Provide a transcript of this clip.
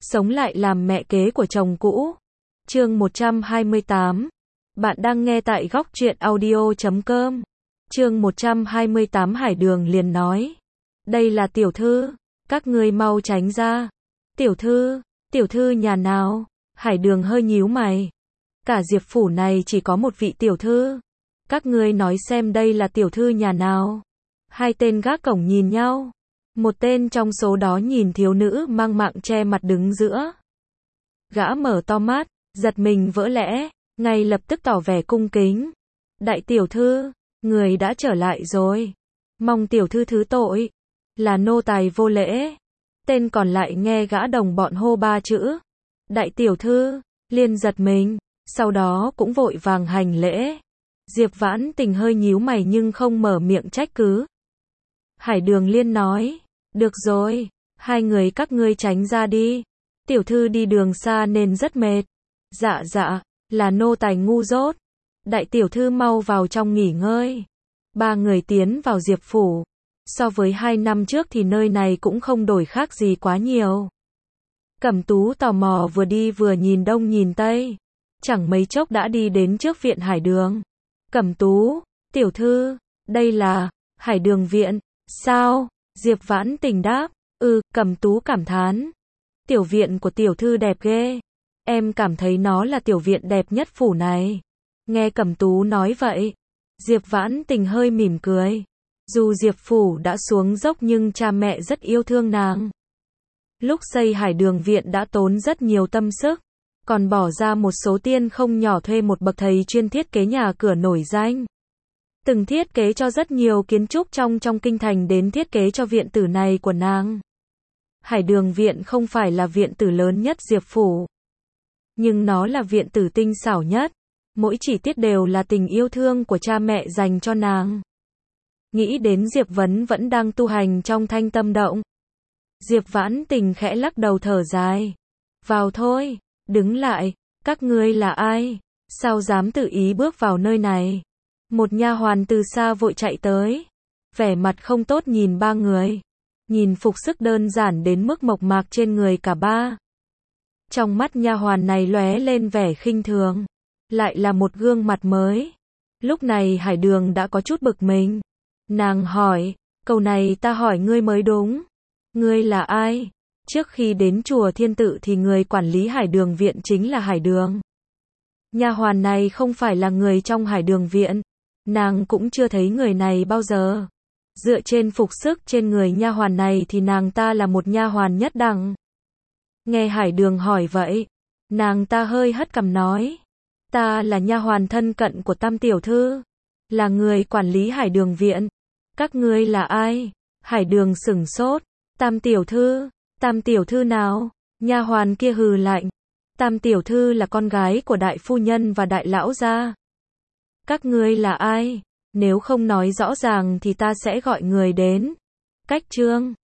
sống lại làm mẹ kế của chồng cũ. Chương 128. Bạn đang nghe tại Góc Truyện Audio.com. Chương 128. Hải Đường liền nói: "Đây là tiểu thư, các ngươi mau tránh ra." Tiểu thư nhà nào?" Hải Đường hơi nhíu mày. "Cả Diệp phủ này chỉ có một vị tiểu thư. Các ngươi nói xem đây là tiểu thư nhà nào?" Hai tên gác cổng nhìn nhau. Một tên trong số đó nhìn thiếu nữ mang mạng che mặt đứng giữa. Gã mở to mắt, giật mình vỡ lẽ, ngay lập tức tỏ vẻ cung kính. "Đại tiểu thư, người đã trở lại rồi. Mong tiểu thư thứ tội, là nô tài vô lễ." Tên còn lại nghe gã đồng bọn hô ba chữ "Đại tiểu thư", liền giật mình, sau đó cũng vội vàng hành lễ. Diệp Vãn Tình hơi nhíu mày nhưng không mở miệng trách cứ. Hải Đường liên nói: "Được rồi, hai người các ngươi tránh ra đi. Tiểu thư đi đường xa nên rất mệt." Dạ, là nô tài ngu dốt. "Đại tiểu thư mau vào trong nghỉ ngơi." Ba người tiến vào Diệp phủ. So với 2 năm trước thì nơi này cũng không đổi khác gì quá nhiều. Cẩm Tú tò mò vừa đi vừa nhìn đông nhìn tây. Chẳng mấy chốc đã đi đến trước viện Hải Đường. "Cẩm Tú, tiểu thư, đây là Hải Đường viện." "Sao?" Diệp Vãn Tình đáp. Cẩm Tú cảm thán. "Tiểu viện của tiểu thư đẹp ghê. Em cảm thấy nó là tiểu viện đẹp nhất phủ này." Nghe Cẩm Tú nói vậy, Diệp Vãn Tình hơi mỉm cười. Dù Diệp phủ đã xuống dốc nhưng cha mẹ rất yêu thương nàng. Lúc xây Hải Đường viện đã tốn rất nhiều tâm sức, còn bỏ ra một số tiền không nhỏ thuê một bậc thầy chuyên thiết kế nhà cửa nổi danh. Từng thiết kế cho rất nhiều kiến trúc trong kinh thành đến thiết kế cho viện tử này của nàng. Hải Đường viện không phải là viện tử lớn nhất Diệp phủ, nhưng nó là viện tử tinh xảo nhất. Mỗi chi tiết đều là tình yêu thương của cha mẹ dành cho nàng. Nghĩ đến Diệp Vấn vẫn đang tu hành trong Thanh Tâm Động, Diệp Vãn Tình khẽ lắc đầu thở dài. "Vào thôi." "Đứng lại, các ngươi là ai? Sao dám tự ý bước vào nơi này?" Một nha hoàn từ xa vội chạy tới, vẻ mặt không tốt nhìn ba người. Nhìn phục sức đơn giản đến mức mộc mạc trên người cả ba. Trong mắt nha hoàn này lóe lên vẻ khinh thường. Lại là một gương mặt mới. Lúc này Hải Đường đã có chút bực mình. Nàng hỏi: "Câu này ta hỏi ngươi mới đúng. Ngươi là ai?" Trước khi đến chùa Thiên Tự thì người quản lý Hải Đường viện chính là Hải Đường. Nha hoàn này không phải là người trong Hải Đường viện. Nàng cũng chưa thấy người này bao giờ. Dựa trên phục sức trên người nha hoàn này thì nàng ta là một nha hoàn nhất đẳng. Nghe Hải Đường hỏi vậy, nàng ta hơi hất cằm nói: "Ta là nha hoàn thân cận của Tam tiểu thư, là người quản lý Hải Đường viện. Các ngươi là ai?" Hải Đường sửng sốt. Tam tiểu thư nào?" Nha hoàn kia hừ lạnh. "Tam tiểu thư là con gái của đại phu nhân và đại lão gia." "Các ngươi là ai? Nếu không nói rõ ràng thì ta sẽ gọi người đến." Cách chương